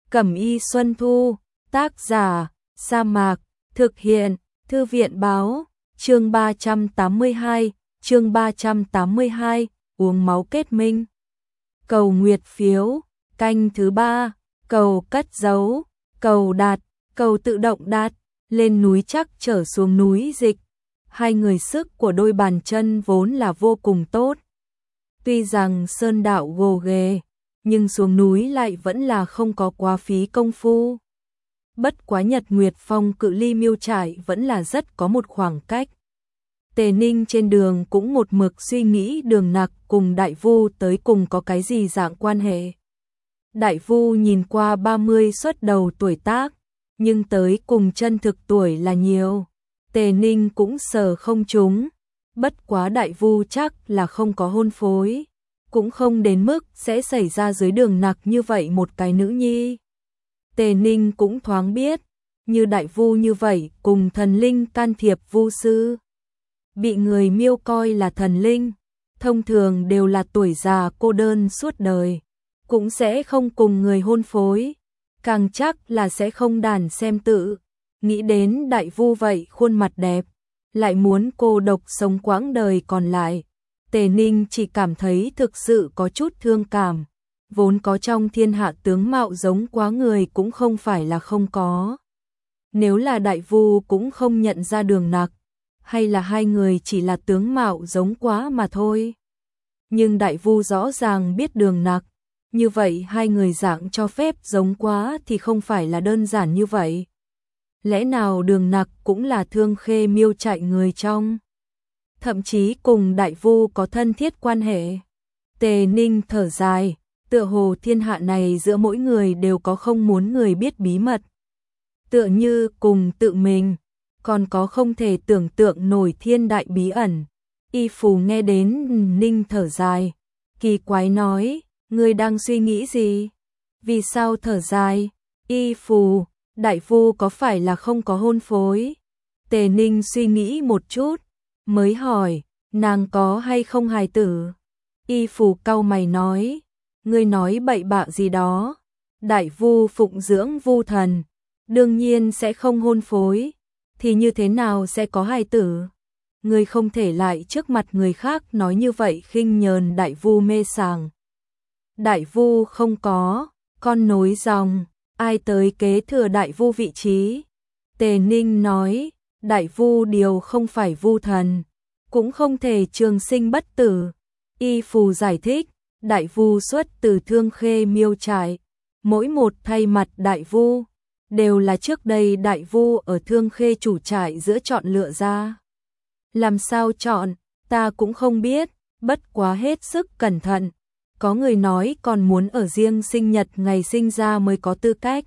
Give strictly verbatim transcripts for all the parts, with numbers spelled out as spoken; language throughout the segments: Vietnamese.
Cẩm y Xuân Thu, tác giả, Sa Mạc, thực hiện, Thư viện báo, chương ba trăm tám mươi hai, chương ba trăm tám mươi hai, uống máu kết minh. Cầu nguyệt phiếu, canh thứ ba, cầu cất giấu, cầu đạt, cầu tự động đạt, lên núi chắc trở xuống núi dịch. Hai người sức của đôi bàn chân vốn là vô cùng tốt. Tuy rằng sơn đạo gồ ghề, nhưng xuống núi lại vẫn là không có quá phí công phu. Bất quá Nhật Nguyệt Phong cự ly Miêu Trại vẫn là rất có một khoảng cách. Tề Ninh trên đường cũng một mực suy nghĩ Đường Nặc cùng Đại Vu tới cùng có cái gì dạng quan hệ. Đại Vu nhìn qua ba mươi xuất đầu tuổi tác, nhưng tới cùng chân thực tuổi là nhiều. Tề Ninh cũng sờ không trúng, bất quá Đại Vu chắc là không có hôn phối, cũng không đến mức sẽ xảy ra dưới Đường Nặc như vậy một cái nữ nhi. Tề Ninh cũng thoáng biết, như Đại Vu như vậy cùng thần linh can thiệp vu sư. Bị người Miêu coi là thần linh, thông thường đều là tuổi già cô đơn suốt đời, cũng sẽ không cùng người hôn phối, càng chắc là sẽ không đàn xem tự. Nghĩ đến Đại Vu vậy khuôn mặt đẹp, lại muốn cô độc sống quãng đời còn lại, Tề Ninh chỉ cảm thấy thực sự có chút thương cảm. Vốn có trong thiên hạ tướng mạo giống quá người cũng không phải là không có. Nếu là Đại Vu cũng không nhận ra Đường Nặc, hay là hai người chỉ là tướng mạo giống quá mà thôi. Nhưng Đại Vu rõ ràng biết Đường Nặc, như vậy hai người dạng cho phép giống quá thì không phải là đơn giản như vậy. Lẽ nào Đường Nặc cũng là Thương Khê Miêu Trại người trong, thậm chí cùng Đại Vu có thân thiết quan hệ. Tề Ninh thở dài, tựa hồ thiên hạ này giữa mỗi người đều có không muốn người biết bí mật. Tựa như cùng tự mình, còn có không thể tưởng tượng nổi thiên đại bí ẩn. Y Phù nghe đến Ninh thở dài, kỳ quái nói, ngươi đang suy nghĩ gì? Vì sao thở dài? Y Phù, Đại Vu có phải là không có hôn phối? Tề Ninh suy nghĩ một chút, mới hỏi, nàng có hay không hài tử? Y Phù cau mày nói, ngươi nói bậy bạ gì đó? Đại Vu phụng dưỡng vu thần, đương nhiên sẽ không hôn phối, thì như thế nào sẽ có hài tử? Ngươi không thể lại trước mặt người khác nói như vậy khinh nhờn Đại Vu mê sảng. Đại Vu không có, con nối dòng, ai tới kế thừa Đại Vu vị trí? Tề Ninh nói, Đại Vu điều không phải vu thần, cũng không thể trường sinh bất tử. Y Phù giải thích, Đại Vu xuất từ Thương Khê Miêu Trại, mỗi một thay mặt Đại Vu đều là trước đây Đại Vu ở Thương Khê chủ trại giữa chọn lựa ra. Làm sao chọn, ta cũng không biết, bất quá hết sức cẩn thận. Có người nói còn muốn ở riêng sinh nhật ngày sinh ra mới có tư cách.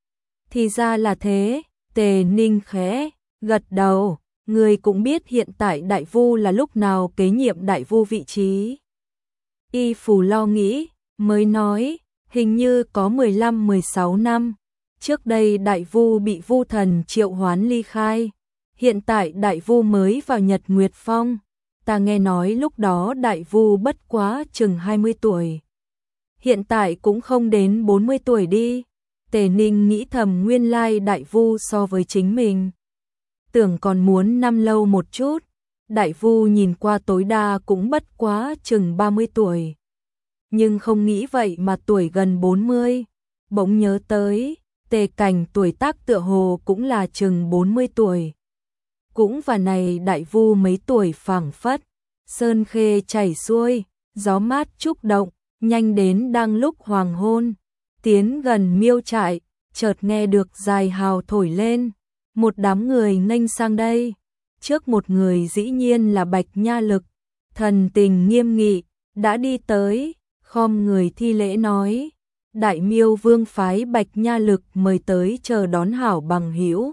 Thì ra là thế, Tề Ninh khẽ gật đầu, người cũng biết hiện tại Đại Vu là lúc nào kế nhiệm Đại Vu vị trí. Y Phù lo nghĩ, mới nói, hình như có mười lăm mười sáu năm. Trước đây Đại Vu bị vu thần triệu hoán ly khai. Hiện tại Đại Vu mới vào Nhật Nguyệt Phong. Ta nghe nói lúc đó Đại Vu bất quá chừng hai mươi tuổi. Hiện tại cũng không đến bốn mươi tuổi đi. Tề Ninh nghĩ thầm nguyên lai Đại Vu so với chính mình tưởng còn muốn năm lâu một chút. Đại Vu nhìn qua tối đa cũng bất quá chừng ba mươi tuổi. Nhưng không nghĩ vậy mà tuổi gần bốn mươi. Bỗng nhớ tới, Tề Cảnh tuổi tác tựa hồ cũng là chừng bốn mươi tuổi. Cũng và này Đại Vu mấy tuổi phảng phất, sơn khê chảy xuôi, gió mát trúc động, nhanh đến đang lúc hoàng hôn. Tiến gần Miêu Trại, chợt nghe được dài hào thổi lên. Một đám người nghênh sang đây. Trước một người dĩ nhiên là Bạch Nha Lực, thần tình nghiêm nghị, đã đi tới, khom người thi lễ nói, Đại Miêu Vương phái Bạch Nha Lực mời tới chờ đón hảo bằng hữu.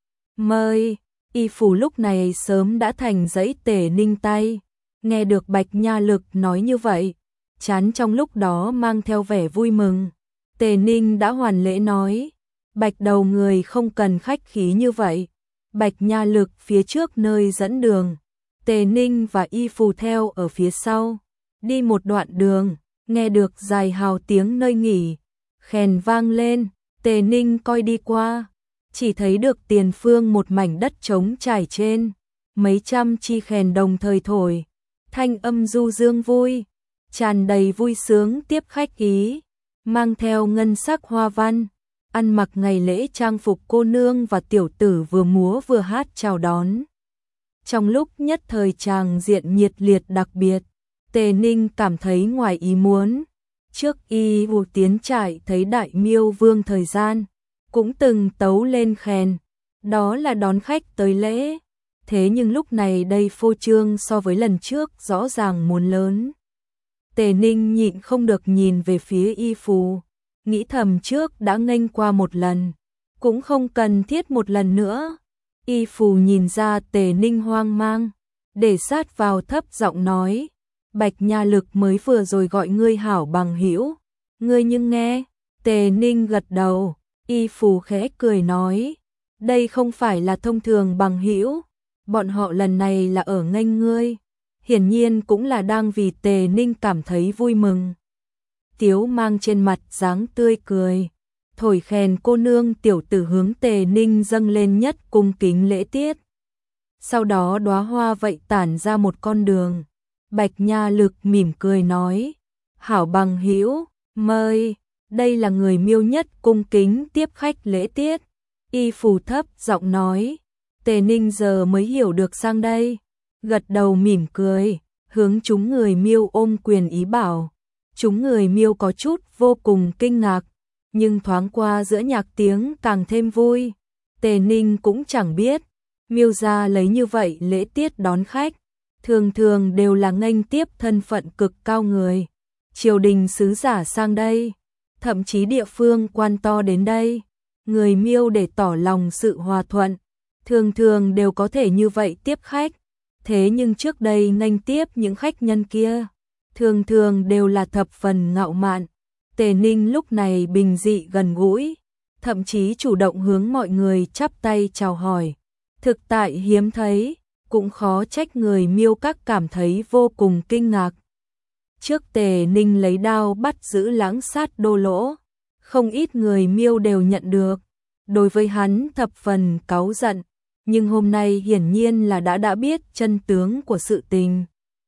Mời. Y Phù lúc này sớm đã thành giấy Tề Ninh tay, nghe được Bạch Nha Lực nói như vậy, chán trong lúc đó mang theo vẻ vui mừng. Tề Ninh đã hoàn lễ nói, Bạch đầu người không cần khách khí như vậy. Bạch Nha Lực phía trước nơi dẫn đường, Tề Ninh và Y Phù theo ở phía sau. Đi một đoạn đường, nghe được dài hào tiếng nơi nghỉ, khèn vang lên, Tề Ninh coi đi qua, chỉ thấy được tiền phương một mảnh đất trống trải trên, mấy trăm chi kèn đồng thời thổi, thanh âm du dương vui, tràn đầy vui sướng tiếp khách ý, mang theo ngân sắc hoa văn, ăn mặc ngày lễ trang phục cô nương và tiểu tử vừa múa vừa hát chào đón. Trong lúc nhất thời tràng diện nhiệt liệt đặc biệt, Tề Ninh cảm thấy ngoài ý muốn. Trước y vụ tiến trại thấy Đại Miêu Vương thời gian, cũng từng tấu lên khen, đó là đón khách tới lễ. Thế nhưng lúc này đây phô trương so với lần trước rõ ràng muốn lớn. Tề Ninh nhịn không được nhìn về phía y phù, nghĩ thầm trước đã nghênh qua một lần, cũng không cần thiết một lần nữa. Y phù nhìn ra Tề Ninh hoang mang, để sát vào thấp giọng nói, Bạch Nha Lực mới vừa rồi gọi ngươi hảo bằng hữu, ngươi nhưng nghe. Tề Ninh gật đầu, y phù khẽ cười nói, đây không phải là thông thường bằng hữu, bọn họ lần này là ở nghênh ngươi, hiển nhiên cũng là đang vì Tề Ninh cảm thấy vui mừng. Tiếu mang trên mặt dáng tươi cười, thổi khen cô nương tiểu tử hướng Tề Ninh dâng lên nhất cung kính lễ tiết. Sau đó đóa hoa vậy tản ra một con đường. Bạch Nha Lực mỉm cười nói, hảo bằng hữu, mời, đây là người Miêu nhất cung kính tiếp khách lễ tiết. Y phù thấp giọng nói, Tề Ninh giờ mới hiểu được sang đây, gật đầu mỉm cười, hướng chúng người Miêu ôm quyền ý bảo. Chúng người Miêu có chút vô cùng kinh ngạc, nhưng thoáng qua giữa nhạc tiếng càng thêm vui. Tề Ninh cũng chẳng biết, Miêu gia lấy như vậy lễ tiết đón khách, thường thường đều là nghênh tiếp thân phận cực cao người, triều đình sứ giả sang đây, thậm chí địa phương quan to đến đây, người Miêu để tỏ lòng sự hòa thuận, thường thường đều có thể như vậy tiếp khách. Thế nhưng trước đây nghênh tiếp những khách nhân kia, thường thường đều là thập phần ngạo mạn. Tề Ninh lúc này bình dị gần gũi, thậm chí chủ động hướng mọi người chắp tay chào hỏi. Thực tại hiếm thấy, cũng khó trách người Miêu các cảm thấy vô cùng kinh ngạc. Trước Tề Ninh lấy đao bắt giữ lãng sát Đô Lỗ, không ít người Miêu đều nhận được, đối với hắn thập phần cáu giận, nhưng hôm nay hiển nhiên là đã đã biết chân tướng của sự tình.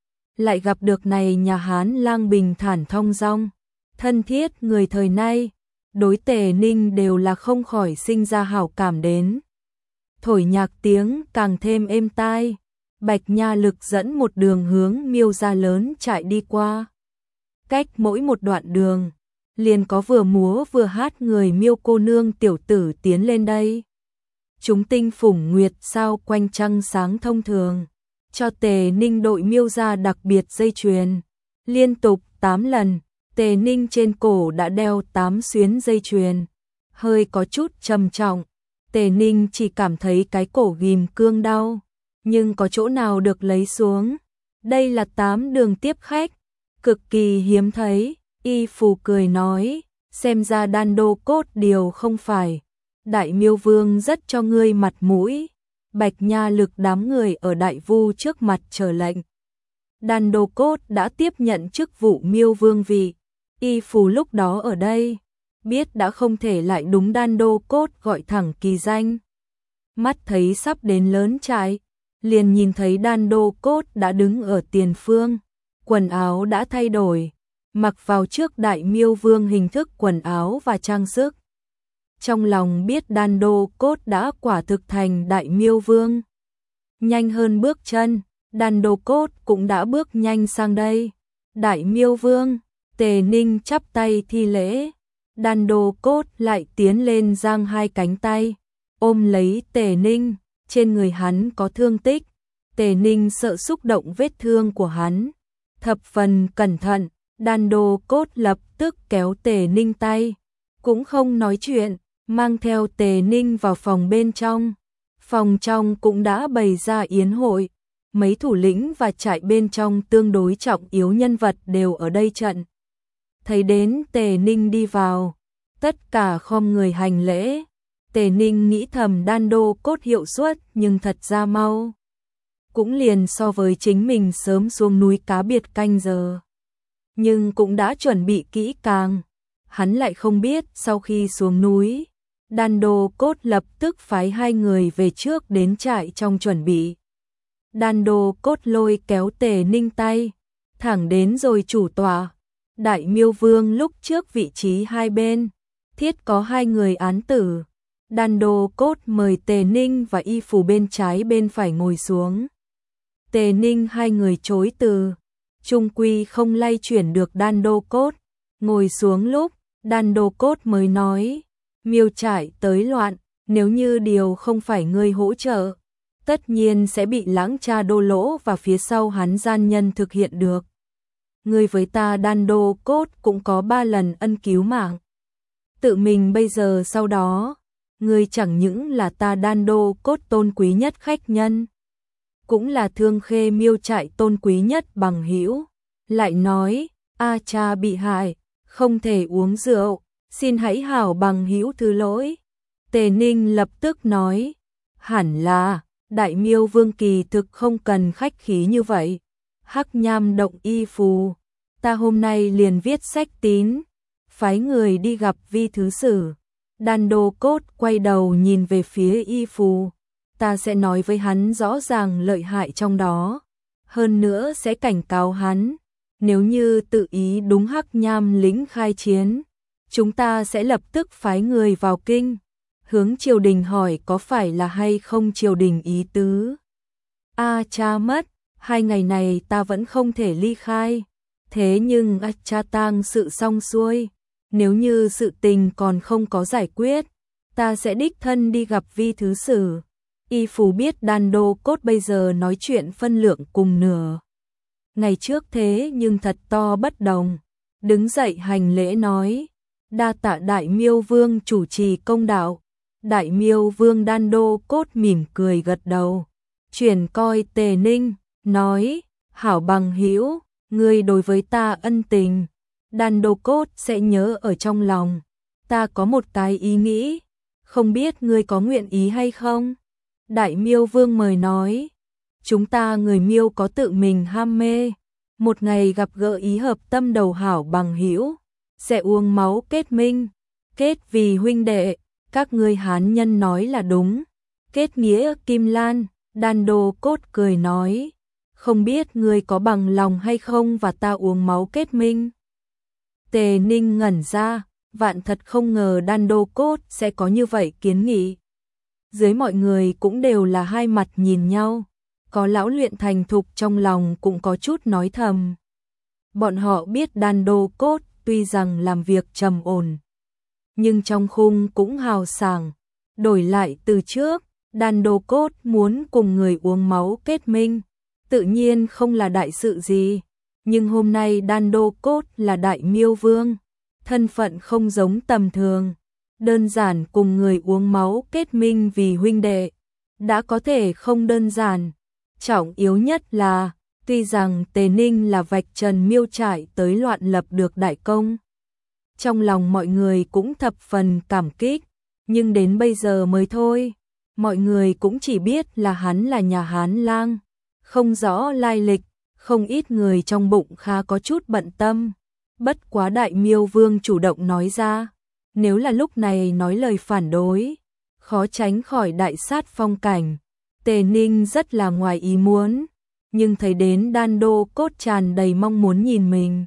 Lại gặp được này nhà Hán lang bình thản thong dong, thân thiết người thời nay, đối Tề Ninh đều là không khỏi sinh ra hảo cảm đến. Thổi nhạc tiếng càng thêm êm tai, Bạch Nha Lực dẫn một đường hướng Miêu gia lớn chạy đi qua. Cách mỗi một đoạn đường, liền có vừa múa vừa hát người Miêu cô nương tiểu tử tiến lên đây. Chúng tinh phủng nguyệt sao quanh trăng sáng thông thường, cho Tề Ninh đội Miêu gia đặc biệt dây chuyền. Liên tục tám lần, Tề Ninh trên cổ đã đeo tám xuyến dây chuyền, hơi có chút trầm trọng. Tề Ninh chỉ cảm thấy cái cổ ghim cương đau, nhưng có chỗ nào được lấy xuống. Đây là tám đường tiếp khách, cực kỳ hiếm thấy. Y phù cười nói, xem ra Đan Đô Cốt điều không phải. Đại Miêu Vương rất cho ngươi mặt mũi. Bạch Nha Lực đám người ở Đại Vu trước mặt chờ lệnh. Đan Đô Cốt đã tiếp nhận chức vụ Miêu Vương vị. Y phù lúc đó ở đây, biết đã không thể lại đúng Đan Đô Cốt gọi thẳng kỳ danh. Mắt thấy sắp đến lớn trại, liền nhìn thấy Đan Đô Cốt đã đứng ở tiền phương, quần áo đã thay đổi, mặc vào trước Đại Miêu Vương hình thức quần áo và trang sức. Trong lòng biết Đan Đô Cốt đã quả thực thành Đại Miêu Vương. Nhanh hơn bước chân, Đan Đô Cốt cũng đã bước nhanh sang đây. Đại Miêu Vương, Tề Ninh chắp tay thi lễ. Đan Đô Cốt lại tiến lên giang hai cánh tay, ôm lấy Tề Ninh, trên người hắn có thương tích. Tề Ninh sợ xúc động vết thương của hắn, thập phần cẩn thận. Đan Đô Cốt lập tức kéo Tề Ninh tay, cũng không nói chuyện, mang theo Tề Ninh vào phòng bên trong. Phòng trong cũng đã bày ra yến hội, mấy thủ lĩnh và trại bên trong tương đối trọng yếu nhân vật đều ở đây trận. Thấy đến Tề Ninh đi vào, tất cả khom người hành lễ. Tề Ninh nghĩ thầm Đan Đô Cốt hiệu suất nhưng thật ra mau, cũng liền so với chính mình sớm xuống núi cá biệt canh giờ, nhưng cũng đã chuẩn bị kỹ càng. hắn lại không biết sau khi xuống núi, Đan Đô Cốt lập tức phái hai người về trước đến trại trong chuẩn bị. Đan Đô Cốt lôi kéo Tề Ninh tay, thẳng đến rồi chủ tọa. Đại Miêu Vương lúc trước vị trí hai bên, thiết có hai người án tử. Đan Đô Cốt mời Tề Ninh và Y Phù bên trái bên phải ngồi xuống. Tề Ninh hai người chối từ, chung quy không lay chuyển được Đan Đô Cốt. Ngồi xuống lúc, Đan Đô Cốt mới nói, Miêu trại tới loạn, nếu như điều không phải ngươi hỗ trợ, tất nhiên sẽ bị Lãng Cha Đô Lỗ và phía sau hắn gian nhân thực hiện được. Ngươi với ta Đan Đô Cốt cũng có ba lần ân cứu mạng. Tự mình bây giờ sau đó, ngươi chẳng những là ta Đan Đô Cốt tôn quý nhất khách nhân, cũng là Thương Khê Miêu trại tôn quý nhất bằng hữu. Lại nói, A Cha bị hại, không thể uống rượu, xin hãy hảo bằng hữu thứ lỗi. Tề Ninh lập tức nói, hẳn là, Đại Miêu Vương kỳ thực không cần khách khí như vậy. Hắc Nham động Y Phù, ta hôm nay liền viết sách tín, phái người đi gặp Vi Thứ Sử. Đan Đô Cốt quay đầu nhìn về phía Y Phù, ta sẽ nói với hắn rõ ràng lợi hại trong đó, hơn nữa sẽ cảnh cáo hắn, nếu như tự ý đúng Hắc Nham lĩnh khai chiến, chúng ta sẽ lập tức phái người vào kinh, hướng triều đình hỏi có phải là hay không triều đình ý tứ. A Cha mất, hai ngày này ta vẫn không thể ly khai, thế nhưng A Cha tang sự xong xuôi, nếu như sự tình còn không có giải quyết, ta sẽ đích thân đi gặp Vi Thứ Sử. Y Phù biết Đan Đô Cốt bây giờ nói chuyện phân lượng cùng nửa ngày trước thế nhưng thật to bất đồng, đứng dậy hành lễ nói, đa tạ Đại Miêu Vương chủ trì công đạo. Đại Miêu Vương Đan Đô Cốt mỉm cười gật đầu, chuyển coi Tề Ninh, nói, hảo bằng hữu, ngươi đối với ta ân tình, Đan Đô Cốt sẽ nhớ ở trong lòng. Ta có một cái ý nghĩ, không biết ngươi có nguyện ý hay không? Đại Miêu Vương mời nói, chúng ta người Miêu có tự mình ham mê, một ngày gặp gỡ ý hợp tâm đầu hảo bằng hữu, sẽ uống máu kết minh, kết vì huynh đệ, các ngươi Hán nhân nói là đúng, kết nghĩa kim lan. Đan Đô Cốt cười nói, không biết ngươi có bằng lòng hay không và ta uống máu kết minh. Tề Ninh ngẩn ra, vạn thật không ngờ Đan Đô Cốt sẽ có như vậy kiến nghị. Dưới mọi người cũng đều là hai mặt nhìn nhau, có lão luyện thành thục trong lòng cũng có chút nói thầm. Bọn họ biết Đan Đô Cốt tuy rằng làm việc trầm ổn, nhưng trong khung cũng hào sảng. Đổi lại từ trước, Đan Đô Cốt muốn cùng người uống máu kết minh, tự nhiên không là đại sự gì. Nhưng hôm nay Đan Đô Cốt là Đại Miêu Vương, thân phận không giống tầm thường, đơn giản cùng người uống máu kết minh vì huynh đệ, đã có thể không đơn giản. Trọng yếu nhất là, tuy rằng Tề Ninh là vạch trần Miêu trại tới loạn lập được đại công, trong lòng mọi người cũng thập phần cảm kích, nhưng đến bây giờ mới thôi, mọi người cũng chỉ biết là hắn là nhà Hán lang, không rõ lai lịch, không ít người trong bụng khá có chút bận tâm. Bất quá Đại Miêu Vương chủ động nói ra, nếu là lúc này nói lời phản đối, khó tránh khỏi đại sát phong cảnh. Tề Ninh rất là ngoài ý muốn, nhưng thấy đến Đan Đô Cốt tràn đầy mong muốn nhìn mình,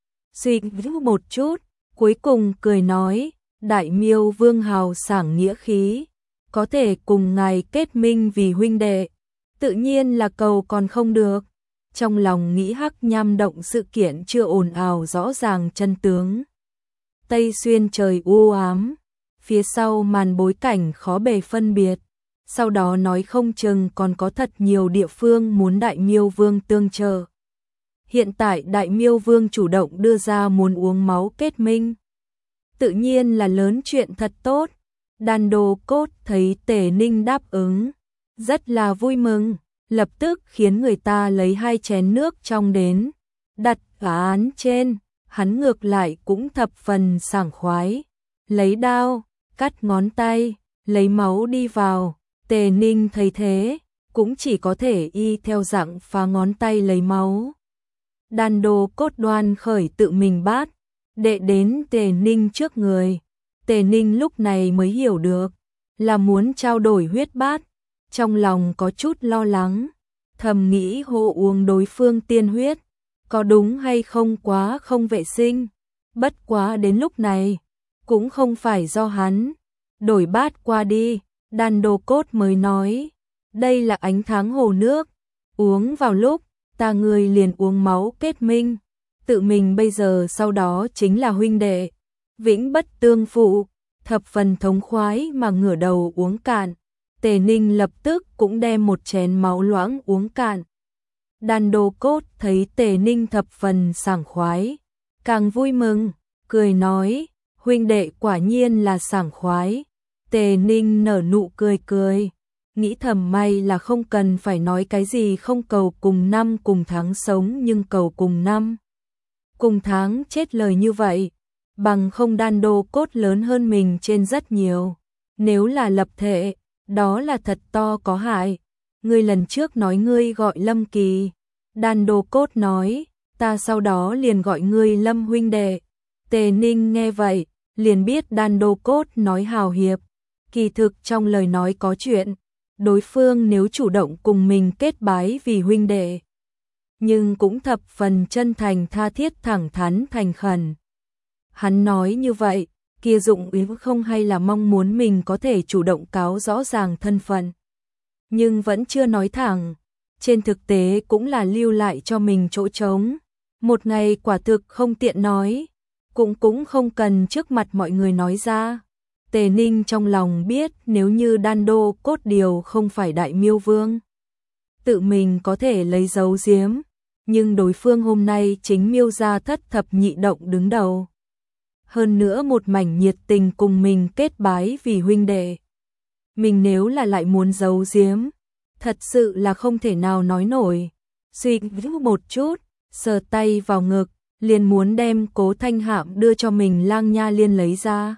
suy nghĩ một chút, cuối cùng cười nói, Đại Miêu Vương hào sảng nghĩa khí, có thể cùng ngài kết minh vì huynh đệ, tự nhiên là cầu còn không được. Trong lòng nghĩ Hắc Nham động sự kiện chưa ồn ào rõ ràng chân tướng. Tây Xuyên trời u ám, phía sau màn bối cảnh khó bề phân biệt, sau đó nói không chừng còn có thật nhiều địa phương muốn Đại Miêu Vương tương trợ. Hiện tại Đại Miêu Vương chủ động đưa ra muốn uống máu kết minh, tự nhiên là lớn chuyện thật tốt. Đan Đô Cốt thấy Tề Ninh đáp ứng, rất là vui mừng, lập tức khiến người ta lấy hai chén nước trong đến, đặt ở án trên, hắn ngược lại cũng thập phần sảng khoái, lấy đao, cắt ngón tay, lấy máu đi vào. Tề Ninh thấy thế, cũng chỉ có thể y theo dạng phá ngón tay lấy máu. Đan Đô Cốt đoan khởi tự mình bát, đệ đến Tề Ninh trước người. Tề Ninh lúc này mới hiểu được là muốn trao đổi huyết bát, trong lòng có chút lo lắng, thầm nghĩ hô uống đối phương tiên huyết, có đúng hay không quá không vệ sinh. Bất quá đến lúc này, cũng không phải do hắn. Đổi bát qua đi, Đan Đô Cốt mới nói, đây là ánh tháng hồ nước, uống vào lúc, ta người liền uống máu kết minh. Tự mình bây giờ sau đó chính là huynh đệ, vĩnh bất tương phụ, thập phần thống khoái mà ngửa đầu uống cạn. Tề Ninh lập tức cũng đem một chén máu loãng uống cạn. Đan Đô Cốt thấy Tề Ninh thập phần sảng khoái, càng vui mừng, cười nói, huynh đệ quả nhiên là sảng khoái. Tề Ninh nở nụ cười cười, nghĩ thầm may là không cần phải nói cái gì không cầu cùng năm cùng tháng sống nhưng cầu cùng năm cùng tháng chết lời như vậy, bằng không Đan Đô Cốt lớn hơn mình trên rất nhiều. Nếu là lập thể, đó là thật to có hại. Ngươi lần trước nói ngươi gọi Lâm Kỳ. Đan Đô Cốt nói, ta sau đó liền gọi ngươi Lâm huynh đệ. Tề Ninh nghe vậy, liền biết Đan Đô Cốt nói hào hiệp. Kỳ thực trong lời nói có chuyện, đối phương nếu chủ động cùng mình kết bái vì huynh đệ, nhưng cũng thập phần chân thành tha thiết thẳng thắn thành khẩn. Hắn nói như vậy, kia dụng ý không hay là mong muốn mình có thể chủ động cáo rõ ràng thân phận, nhưng vẫn chưa nói thẳng, trên thực tế cũng là lưu lại cho mình chỗ trống. Một ngày quả thực không tiện nói, cũng cũng không cần trước mặt mọi người nói ra. Tề Ninh trong lòng biết nếu như Đan Đô Cốt điều không phải Đại Miêu Vương, tự mình có thể lấy dấu giếm, nhưng đối phương hôm nay chính Miêu gia thất thập nhị động đứng đầu. Hơn nữa một mảnh nhiệt tình cùng mình kết bái vì huynh đệ. Mình nếu là lại muốn giấu giếm, thật sự là không thể nào nói nổi. Suy nghĩ một chút, sờ tay vào ngực, liền muốn đem Cố Thanh Hạm đưa cho mình Lang Nha Liên lấy ra.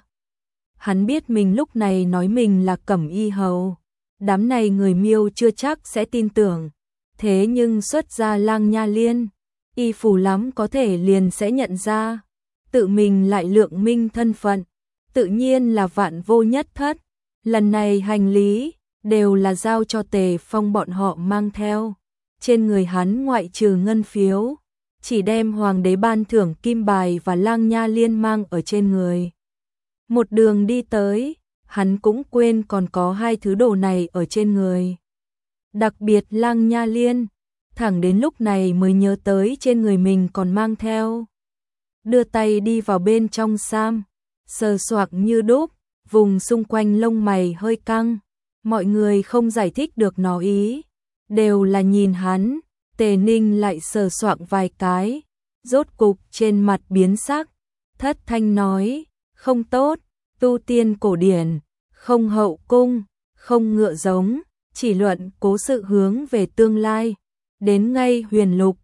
Hắn biết mình lúc này nói mình là Cẩm Y Hầu, đám này người Miêu chưa chắc sẽ tin tưởng, thế nhưng xuất ra Lang Nha Liên, y phủ lắm có thể liền sẽ nhận ra. Tự mình lại lượng minh thân phận, tự nhiên là vạn vô nhất thất. Lần này hành lý đều là giao cho Tề Phong bọn họ mang theo. Trên người hắn ngoại trừ ngân phiếu, chỉ đem hoàng đế ban thưởng kim bài và Lang Nha Liên mang ở trên người. Một đường đi tới, hắn cũng quên còn có hai thứ đồ này ở trên người. Đặc biệt Lang Nha Liên, thẳng đến lúc này mới nhớ tới trên người mình còn mang theo. Đưa tay đi vào bên trong sam, sờ soạc như đúc, vùng xung quanh lông mày hơi căng. Mọi người không giải thích được nó ý, đều là nhìn hắn. Tề Ninh lại sờ soạng vài cái, rốt cục trên mặt biến sắc, thất thanh nói, không tốt, tu tiên cổ điển, không hậu cung, không ngựa giống, chỉ luận cố sự hướng về tương lai, đến ngay huyền lục,